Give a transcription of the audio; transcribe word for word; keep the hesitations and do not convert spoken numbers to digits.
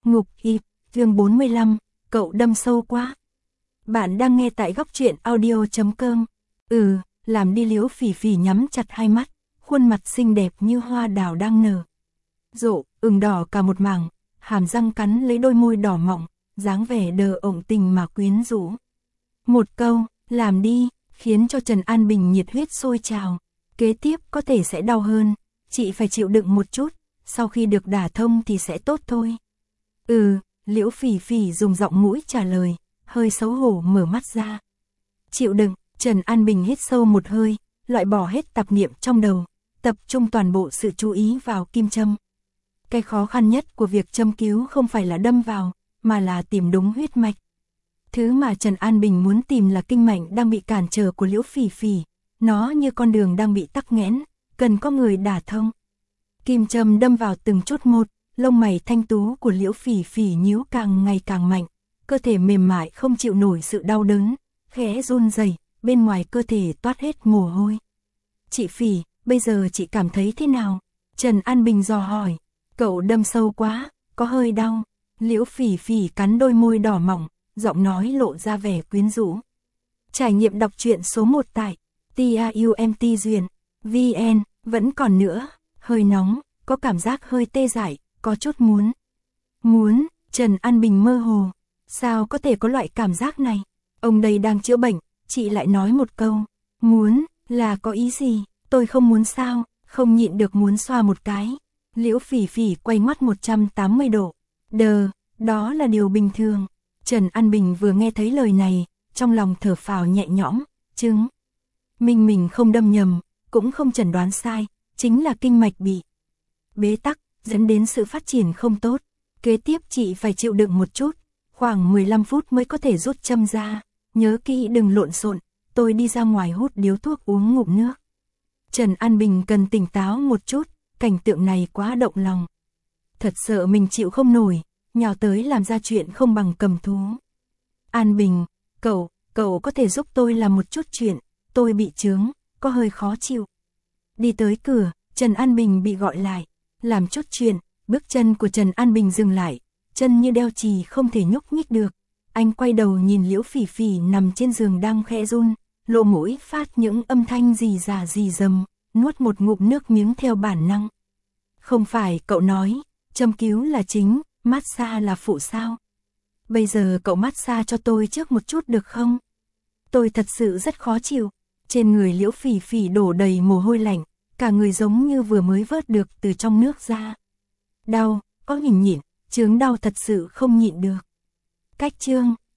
Ngục Yệp, chương bốn mươi lăm, cậu đâm sâu quá. Bạn đang nghe tại góc truyện audio chấm com. Ừ, làm đi. Liễu Phỉ Phỉ nhắm chặt hai mắt, khuôn mặt xinh đẹp như hoa đào đang nở rộ, ửng đỏ cả một mảng, hàm răng cắn lấy đôi môi đỏ mọng, dáng vẻ đờ ổng tình mà quyến rũ. Một câu, làm đi, khiến cho Trần An Bình nhiệt huyết sôi trào. Kế tiếp có thể sẽ đau hơn, chị phải chịu đựng một chút, sau khi được đả thông thì sẽ tốt thôi. Ừ, Liễu Phỉ Phỉ dùng giọng mũi trả lời, hơi xấu hổ mở mắt ra. Chịu đựng, Trần An Bình hít sâu một hơi, loại bỏ hết tạp niệm trong đầu, tập trung toàn bộ sự chú ý vào kim châm. Cái khó khăn nhất của việc châm cứu không phải là đâm vào, mà là tìm đúng huyết mạch. Thứ mà Trần An Bình muốn tìm là kinh mạch đang bị cản trở của Liễu Phỉ Phỉ, nó như con đường đang bị tắc nghẽn, cần có người đả thông. Kim châm đâm vào từng chút một, lông mày thanh tú của Liễu Phỉ Phỉ nhíu càng ngày càng mạnh, cơ thể mềm mại không chịu nổi sự đau đớn, khẽ run rẩy, bên ngoài cơ thể toát hết mồ hôi. Chị Phỉ, bây giờ chị cảm thấy thế nào? Trần An Bình dò hỏi. Cậu đâm sâu quá, có hơi đau. Liễu Phỉ Phỉ cắn đôi môi đỏ mỏng, giọng nói lộ ra vẻ quyến rũ. Trải nghiệm đọc truyện số một tại taumt duyên vn, vẫn còn nữa, hơi nóng, có cảm giác hơi tê dại, có chút muốn. Muốn, Trần An Bình mơ hồ. Sao có thể có loại cảm giác này? Ông đây đang chữa bệnh, chị lại nói một câu. Muốn, là có ý gì? Tôi không muốn sao, không nhịn được muốn xoa một cái. Liễu Phỉ Phỉ quay mắt một trăm tám mươi độ. Đờ, đó là điều bình thường. Trần An Bình vừa nghe thấy lời này, trong lòng thở phào nhẹ nhõm, chứng. Minh mình không đâm nhầm, cũng không chẩn đoán sai, chính là kinh mạch bị bế tắc, dẫn đến sự phát triển không tốt. Kế tiếp chị phải chịu đựng một chút, khoảng mười lăm phút mới có thể rút châm ra. Nhớ kỹ đừng lộn xộn, tôi đi ra ngoài hút điếu thuốc uống ngụm nước. Trần An Bình cần tỉnh táo một chút, cảnh tượng này quá động lòng. Thật sợ mình chịu không nổi, nhào tới làm ra chuyện không bằng cầm thú. An Bình, cậu, cậu có thể giúp tôi làm một chút chuyện, tôi bị chướng, có hơi khó chịu. Đi tới cửa, Trần An Bình bị gọi lại, làm chút chuyện, bước chân của Trần An Bình dừng lại, chân như đeo chì không thể nhúc nhích được. Anh quay đầu nhìn Liễu Phỉ Phỉ nằm trên giường đang khẽ run, lỗ mũi phát những âm thanh rì rà rì rầm, nuốt một ngụm nước miếng theo bản năng. Không phải cậu nói, châm cứu là chính, massage là phụ sao? Bây giờ cậu massage cho tôi trước một chút được không? Tôi thật sự rất khó chịu. Trên người Liễu Phỉ Phỉ đổ đầy mồ hôi lạnh, cả người giống như vừa mới vớt được từ trong nước ra. Đau, có nhịn nhịn, chướng đau thật sự không nhịn được. Cách chương